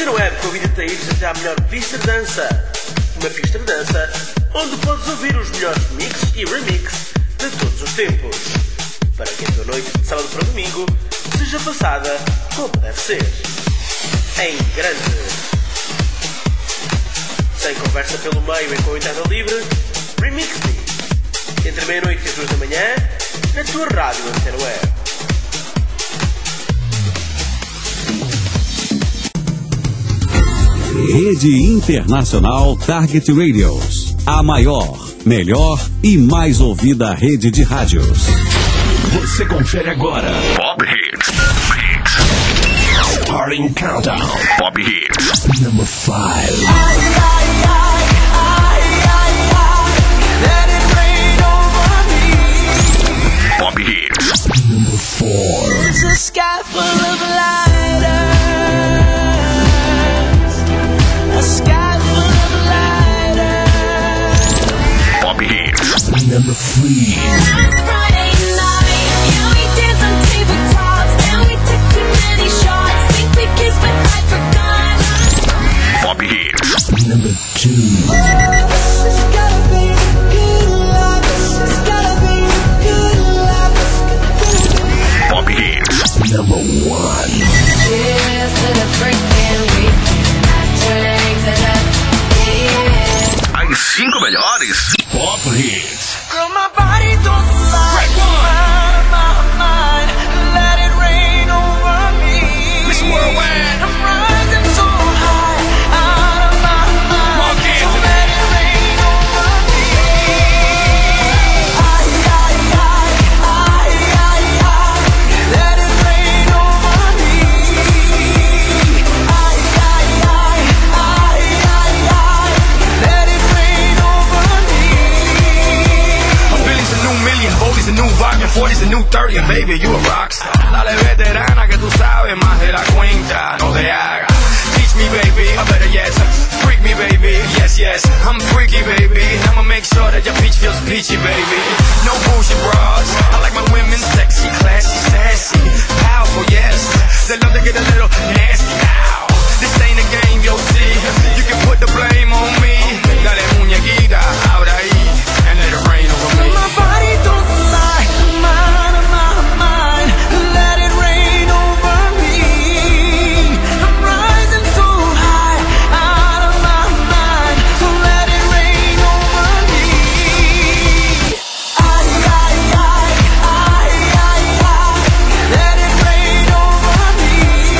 Web convida-te a ir até à melhor pista de dança. Uma pista de dança onde podes ouvir os melhores mixes e remixes de todos os tempos, para que a tua noite de sábado para domingo seja passada como deve ser, em grande. Sem conversa pelo meio e com entrada livre, Remix Me, entre meia-noite e as 2 da manhã, na tua rádio Antena Web. Rede Internacional Target Radios, a maior, melhor e mais ouvida rede de rádios. Você confere agora Pop Hits. Starting Countdown. Pop Hits Number 5. Pop Hits Number 4. There's a sky full of lighters. A sky full of lighters. Pop Hits Number 3. Last Friday night, yeah, we danced on tabletops, and we took too many shots. Think we kissed, but I forgot. Pop Hits Number 2. This has gotta be good love. This has gotta be good love. Pop Hits Number 1. Cheers to the freaking weekend. Drinks and As 5 melhores Pop Hits. girl, my body don't lie. My mind, let it rain over me. Miss Worldwide. I'm rising so high, out of my mind. Mark Anthony. So let it rain over me. Let it rain over me. Let it rain over me. A Billy's a new million, Bodie's a new volume, 40's a new 30, and baby, you a rockstar. Dale veterana que tú sabes más de la cuenta, no te hagas. Teach me, baby, or better yet, freak me, baby, yes, yes, I'm freaky, baby. I'ma make sure that your peach feels peachy, baby. No bullshit bras, I like my women sexy, classy, sassy, powerful, yes. They love to get a little nasty, ow. This ain't a game, you'll see. You can put the blame on me. Dale muñequita, ahora ahí, and let it rain over me. My body don't lie, mind of my mind. Let it rain over me. I'm rising so high, out of my mind. So let it rain over me. Let it rain over me.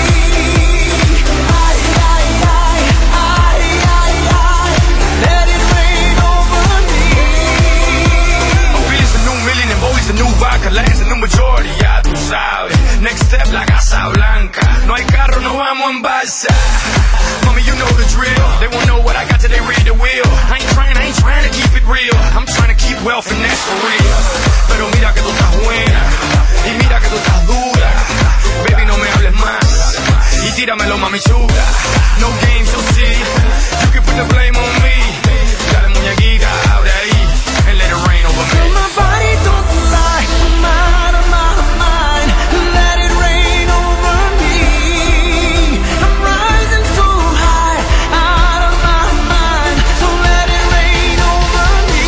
Let it rain over me. A Billy's a new million, and Bodie's a new vodka, Lance a new majority, ya tú sabes. Next step, la Casa Blanca. No hay carro, no vamos en balsa. Mommy, you know the drill. They won't know what I got till they read the wheel. I ain't trying to keep it real. I'm trying to keep wealth and that's for real. Pero mira que tú estás buena, y mira que tú estás dura. Baby, no me hables más, y tíramelo, mami chula. No games, you'll see. You can put the blame on me. Dale muñequita, ahora ahí, and let it rain over me. My body don't lie, mind of my mind. Let it rain over me. I'm rising so high, out of my mind. So let it rain over me.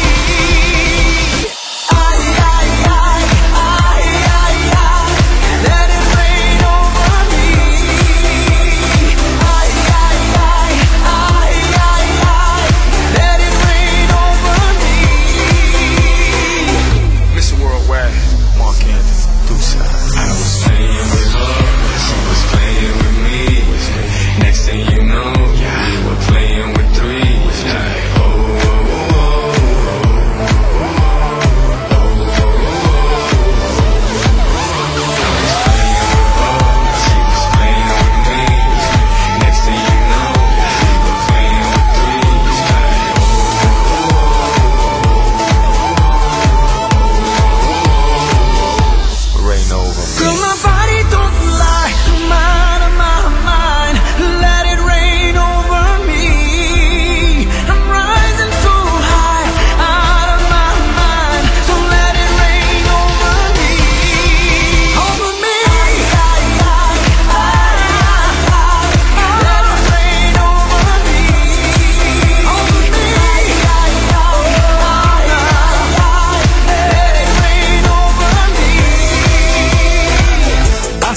Let it rain over me. Let it rain over me.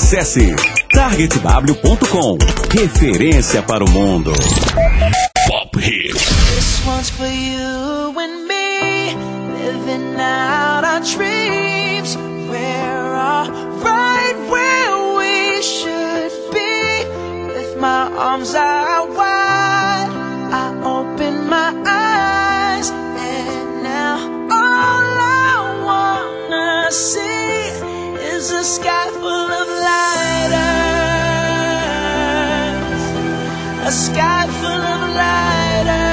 Acesse targetw.com. Referência para o mundo. Pop Hits. This one's for you and me, living out our dreams. We're all right where we should be. With my arms out wide, I open my eyes, and now all I wanna see is a sky full of lighters, a sky full of lighters.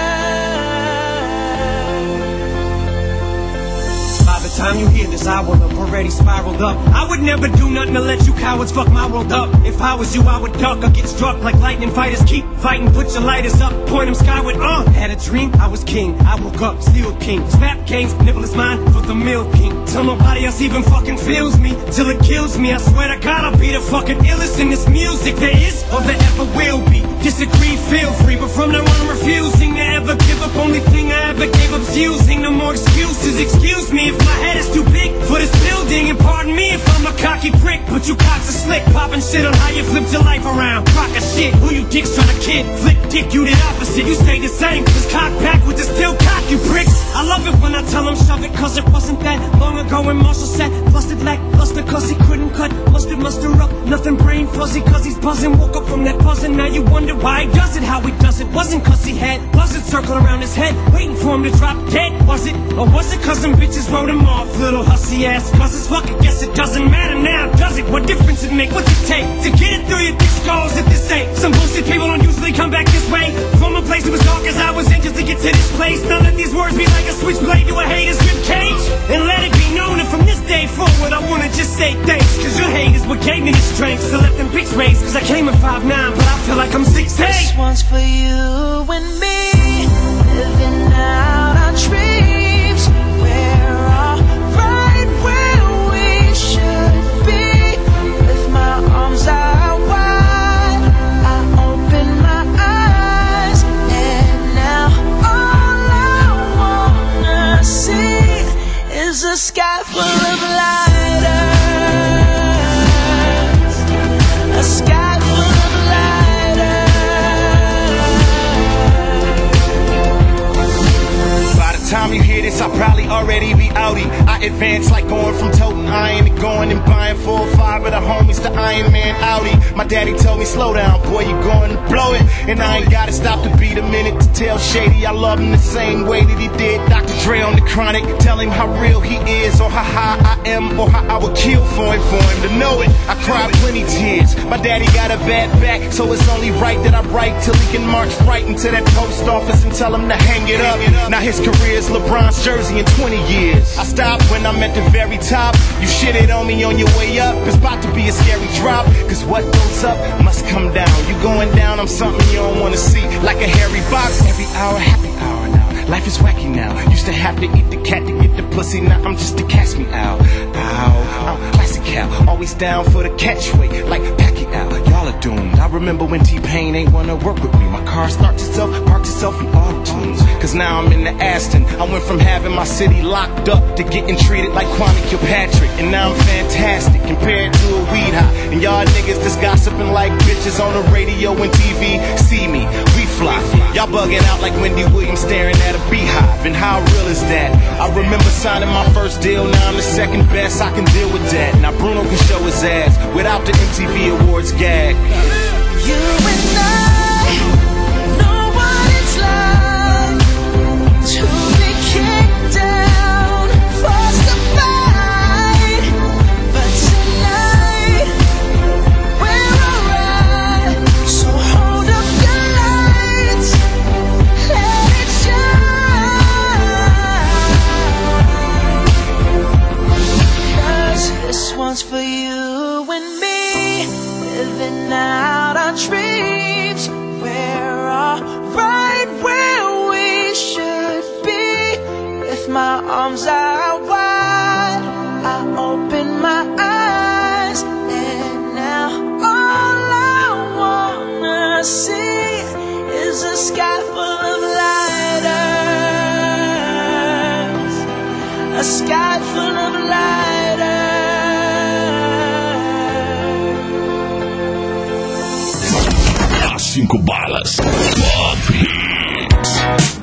By the time you hear this, I will have already spiraled up. I would never do nothing to let you cowards fuck my world up. If I was you, I would duck or get struck like lightning fighters. Keep fighting, put your lighters up, point them skyward. Had a dream, I was king. I woke up, still king. Snap games, nibble is mine for the milk king. Till nobody else even fucking feels me, till it kills me. I swear to God, I'll be the fucking illest in this music there is or there ever will be. Disagree, feel free, but from now on I'm refusing to ever give up. Only thing I ever gave up's using. No more excuses, excuse me if my head is too big for this building. And pardon me if I'm a cocky prick, but you cocks are slick, popping shit on how you flipped your life around. Crock of shit, who you dicks trying to kid? Flip dick, you the opposite, you stay the same. Cause cock backwards is still cock, you pricks. I love it when I tell them shove it, cause it wasn't that long ago when Marshall said busted lackluster cause he couldn't cut muster up, nothing brain fuzzy cause he's buzzing. Woke up from that buzzing, now you wonder why he does it, how he does it. Wasn't cause he had buzzards circling around his head, waiting for him to drop dead, was it? Or was it cause them bitches wrote him off, little hussy ass buzzers? Fuck it, guess it doesn't matter now, does it? What difference it make? What's it take to get it through your thick skulls if this ain't some bullshit? People don't usually come back this way from a place that was dark as I was in just to get to this place. Now let these words be like a switchblade to a hater's rib cage, and let it be known that from this day forward I wanna just say thanks, cause your hate is what gave me the strength to let them pics raise. Cause I came in 5'9", but I feel like I'm 6'8". This one's for you and me, living out our dreams. We're all right where we should be. With my arms out wide, I open my eyes, and now all I wanna see is a sky full of lighters, a sky full of time you hear this, I'll probably already be outie. I advance like going from toting iron to going and buying 4 or 5 of the homies to Iron Man Audi. My daddy told me, slow down, boy, you going to blow it. And I ain't gotta stop to beat a minute to tell Shady I love him the same way that he did Dr. Dre on the Chronic. Tell him how real he is, or how high I am, or how I would kill for him to know it. I cried plenty tears. My daddy got a bad back, so it's only right that I write till he can march right into that post office and tell him to hang it up. Now his career is LeBron's jersey in 20 years. I stopped when I'm at the very top. You shitted on me on your way up. It's about to be a scary drop, cause what goes up must come down. You going down, I'm something you don't wanna see. Like a hairy box, every hour, happy hour now. Life is wacky now. Used to have to eat the cat to get the pussy. Now I'm just to catch me out. Ow, I'm classic Cal, always down for the catchweight, like Pacquiao. Y'all are doomed. I remember when T-Pain ain't wanna work with me. My car starts itself, parks itself in auto-tunes. Cause now I'm in the Aston. I went from having my city locked up to getting treated like Kwame Kilpatrick. And now I'm fantastic compared to a weed high. And y'all niggas just gossiping like bitches on the radio and TV. See me, we fly. Y'all bugging out like Wendy Williams staring at a beehive. And how real is that? I remember signing my first deal. Now I'm the second best, I can deal with that. Now Bruno can show his ass without the MTV Awards gag. You and I know what it's like to be kicked down, forced to fight. But tonight we're alright. So hold up your lights, let it shine. Cause this one's for you and me, living out our dreams. We're all right where we should be. With my arms out wide, I open my eyes, and now all I wanna see is a sky full of lighters, a sky full of lighters. 5 balas. Pop Hits.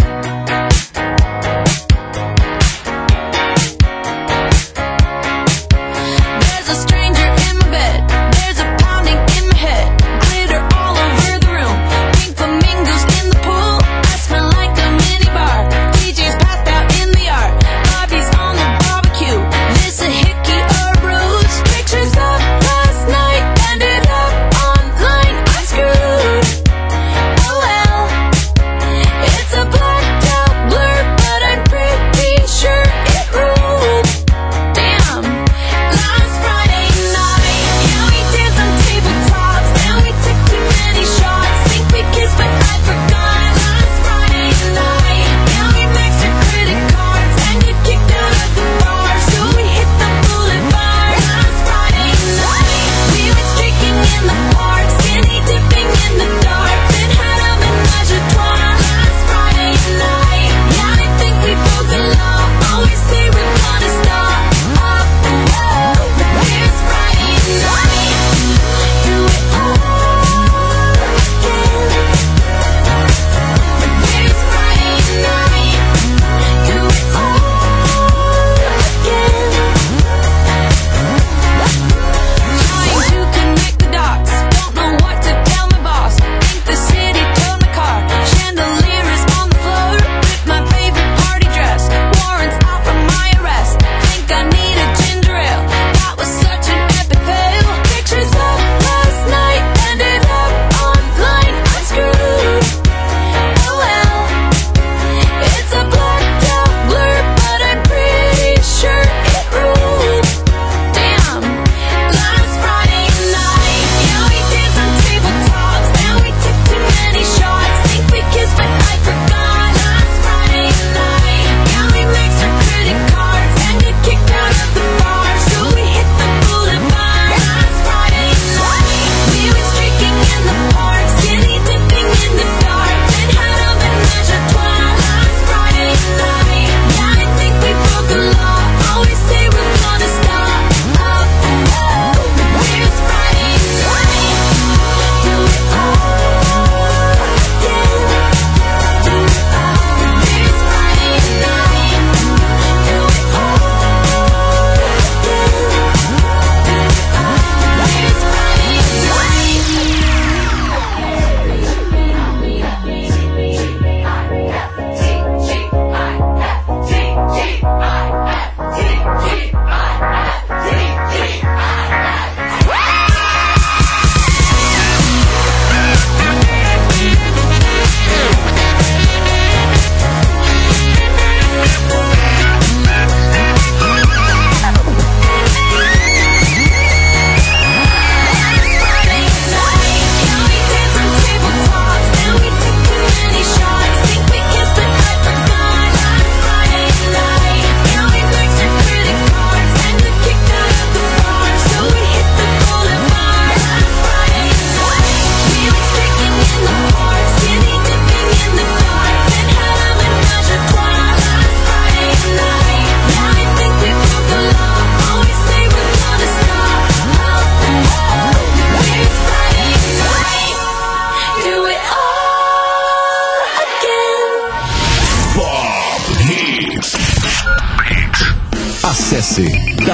Acesse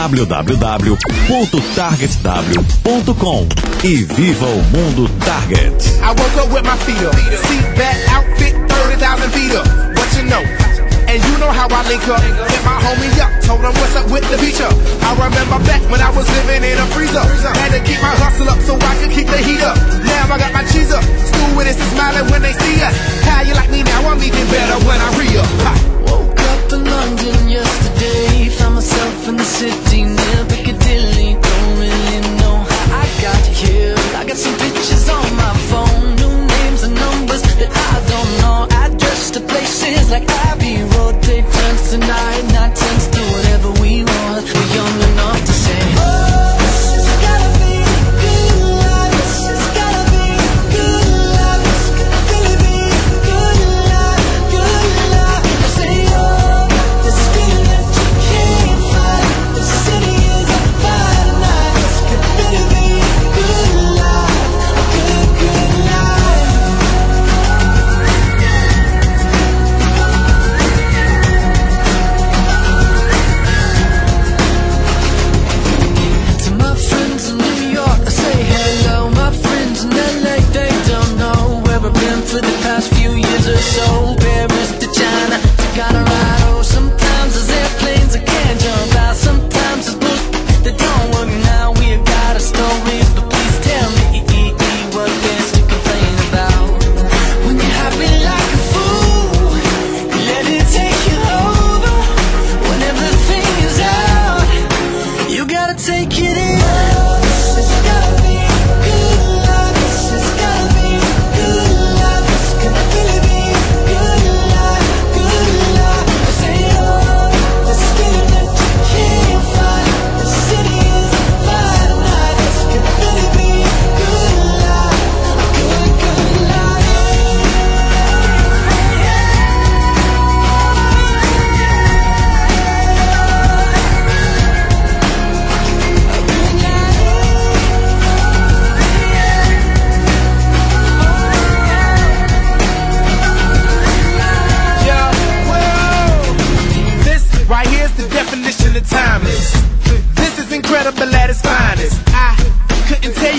www.targetw.com e viva o mundo Target. I woke up with my feet up. See that outfit, 30,000 feet up. What you know? And you know how I link up. Hit my homie up, told him what's up with the feature. I remember back when I was living in a freezer. Had to keep my hustle up so I could keep the heat up. Now I got my cheese up. Stewardess is smiling when they see us. How you like me now? I'm even better when I re-up. Woke up in London yesterday. Found myself in the city near Piccadilly. Don't really know how I got here. I got some pictures on my phone. New names and numbers that I don't know. Address to places like Abbey Road. Take turns tonight, not turns to whatever we want. We're young enough to say, oh, it's gotta be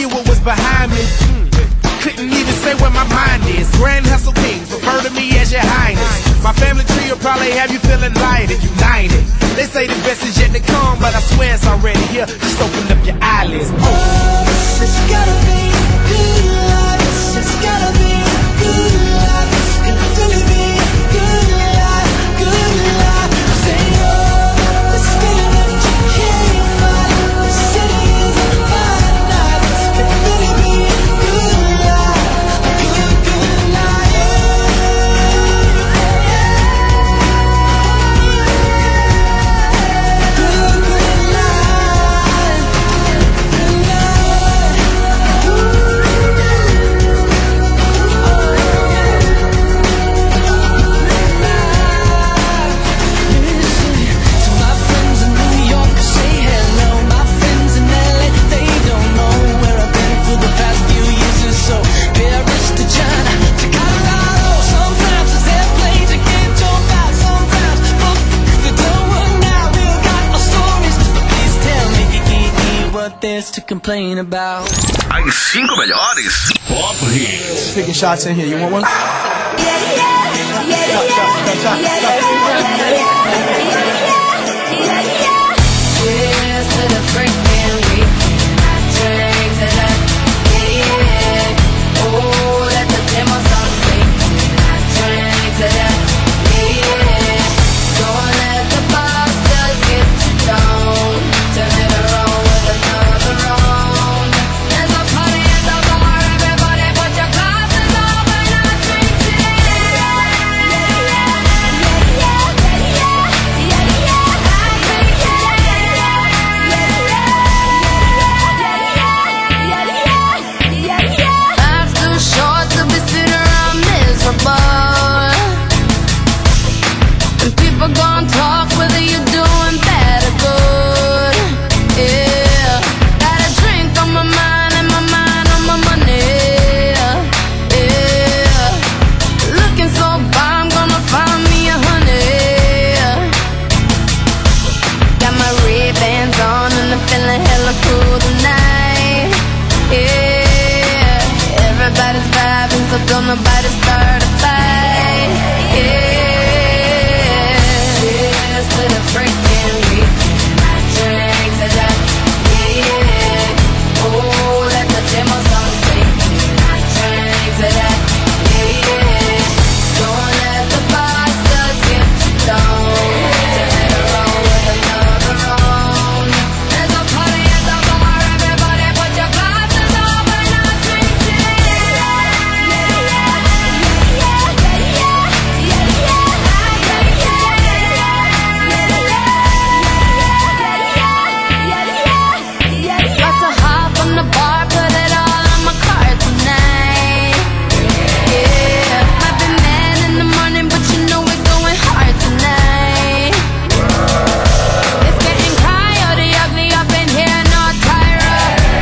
hear what was behind me. Couldn't even say where my mind is. Grand Hustle Kings, refer to me as your highness. My family tree will probably have you feeling light and united. They say the best is yet to come, but I swear it's already here. Just open up your eyelids. Oh, this has gotta be good life. This has gotta be good life. This could really be good life, good life. Say, oh, this feeling that you can't fight. The city is a fine night. This could really be good life, good, good life. Good, good life. Good Listen to my friends in New York, say hello. My friends in LA, they don't know where I've been for the past few years or so. Paris to China to Colorado. Sometimes it's airplanes I can't talk about. Sometimes they don't work now. We all got our stories, but please tell me what there's to complain about. As 5 melhores Pop Hits. Picking shots in here. You want one? Cheers to the freaking week. Drinks it up, yeah. Oh, let the demo song sing. Drinks it up, yeah. Don't let the bastards get you down. Turn it around with another round. There's a party at the bar, everybody put your glasses up and I drink Life's too short to be sitting around miserable. And people gon' talk whether you're doing bad or good. Yeah, got a drink on my mind and my mind on my money. Yeah, looking so fine, I'm gonna find me a honey. Got my Ray-Bans on and I'm feeling hella cool tonight. Yeah, everybody's vibing, so don't nobody start a fight. Yeah, cheers to the freaking week. Drinks it up, yeah. Oh, let the demo song sing. Drinks it up, yeah. Don't let the bastards get you down. Turn it around with another round. There's a party at the bar, everybody put your glasses up and I drink Got to hop on the bar, put it all on my card tonight. Yeah, might be mad in the morning, but you know we're going hard tonight. It's getting coyote ugly up in here, no Tyra.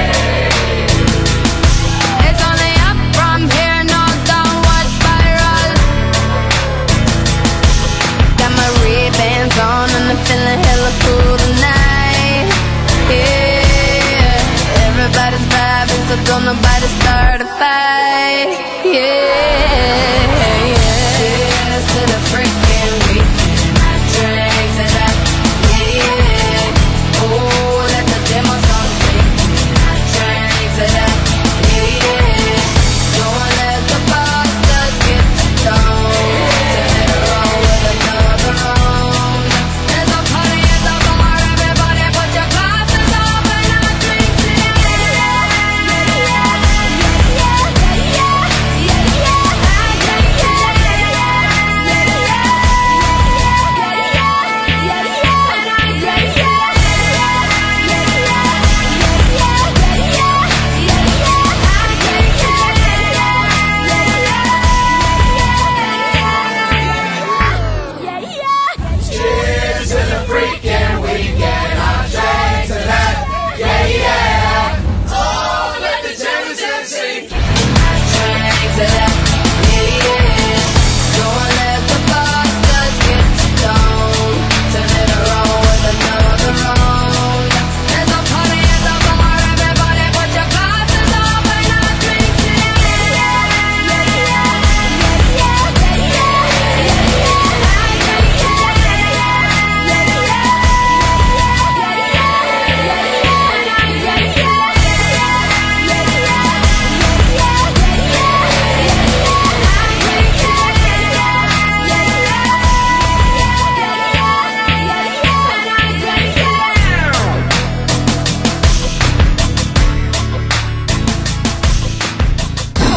It's only up from here, no downward spiral. Got my Ray-Bans on and I'm feeling hella cool tonight. Yeah, everybody's vibing, so don't nobody start a fight. Yeah, cheers to the freaking week. Drinks it up, yeah. Oh, let the demo song sing. Drinks it up, yeah. Don't let the bastards get you down. Turn it around with another round. There's a party at the bar, everybody put your glasses up and I drink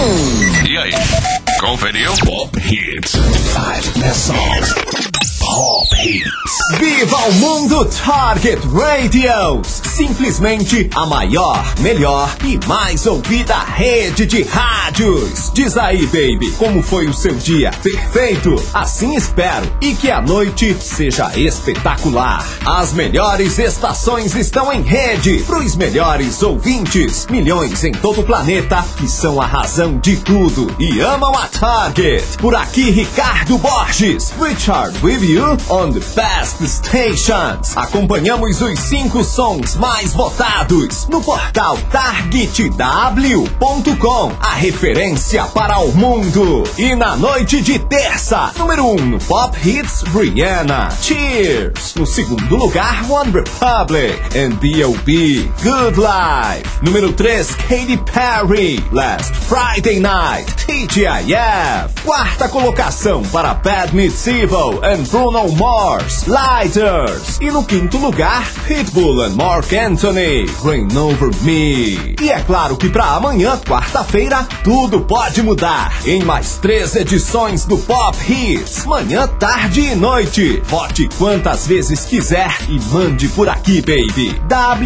E aí, conferiu? Pop Hits. 5 best songs. Pop Hits. Viva o mundo Target Radios! Simplesmente a maior, melhor e mais ouvida rede de rádios. Diz aí, baby, como foi o seu dia? Perfeito? Assim espero. E que a noite seja espetacular. As melhores estações estão em rede pros melhores ouvintes. Milhões em todo o planeta que são a razão de tudo e amam a Target. Por aqui, Ricardo Borges. Richard with you on the best stations. Acompanhamos os 5 sons mais votados no portal targetw.com, a referência para o mundo. E na noite de terça, número 1 no Pop Hits, Rihanna, Cheers. No segundo lugar, One Republic and B.O.B, Good Life. Número 3, Katy Perry, Last Friday Night, TGIF. Quarta colocação para Bad Meets Evil and Bruno Mars, Lighters. E no quinto lugar, Pitbull and Mark Anthony, Rain Over Me. E é claro que pra amanhã, quarta-feira, tudo pode mudar. Em mais 3 edições do Pop Hits, manhã, tarde e noite. Vote quantas vezes quiser e mande por aqui, baby.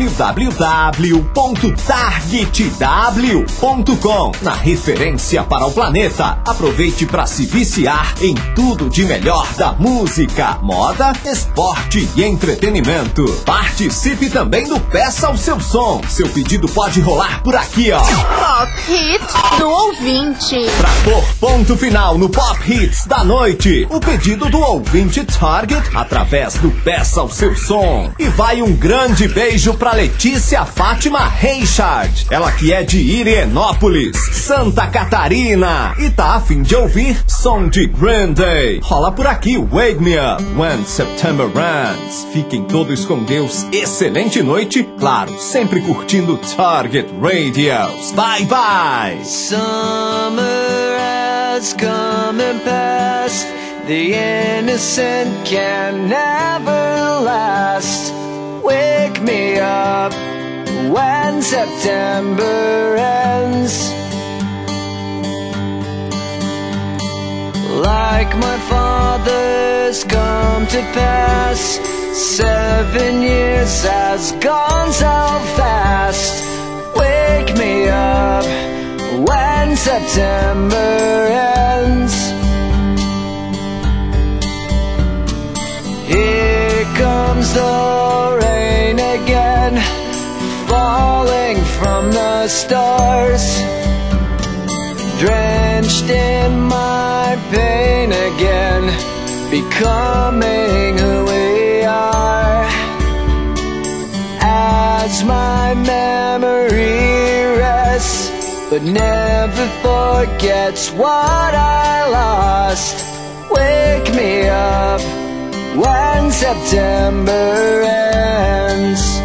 www.targetw.com, na referência para o planeta. Aproveite para se viciar em tudo de melhor da música, moda, esporte e entretenimento. Participe também do Peça o Seu Som. Seu pedido pode rolar por aqui, ó. Pop Hits do ouvinte. Pra pôr ponto final no Pop Hits da noite, o pedido do ouvinte Target através do Peça o Seu Som. E vai um grande beijo pra Letícia Fátima Reichard, ela que é de Irienópolis, Santa Catarina, e tá a fim de ouvir som de Green Day. Rola por aqui, Wake Me Up When September Ends. Fiquem todos com Deus, excelente noite, claro, sempre curtindo Target Radios. Bye bye! Summer has come and passed. The innocent can never last. Wake me up when September ends. Like my father's come to pass, 7 years has gone so fast. Wake me up when September ends. Here comes the rain again, falling from the stars, drenched in my pain again, becoming who we are. As my memory rests, but never forgets what I lost. Wake me up when September ends.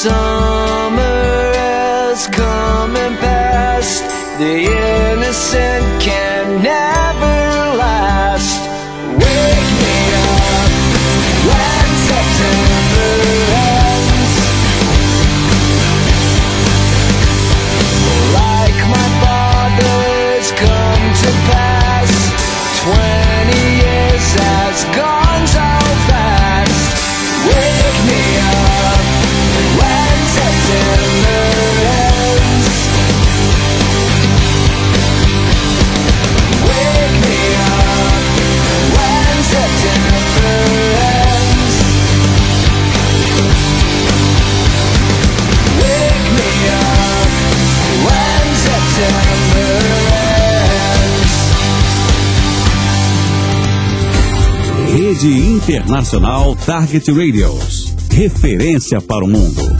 Summer has come and passed. The innocent can never last. Wake me up when September ends. Like my father's come to pass. 20 years has gone so fast. Wake me up when September ends. Wake me up when September ends. Wake me up when September ends. Rede Internacional Target Radios. Referência para o mundo.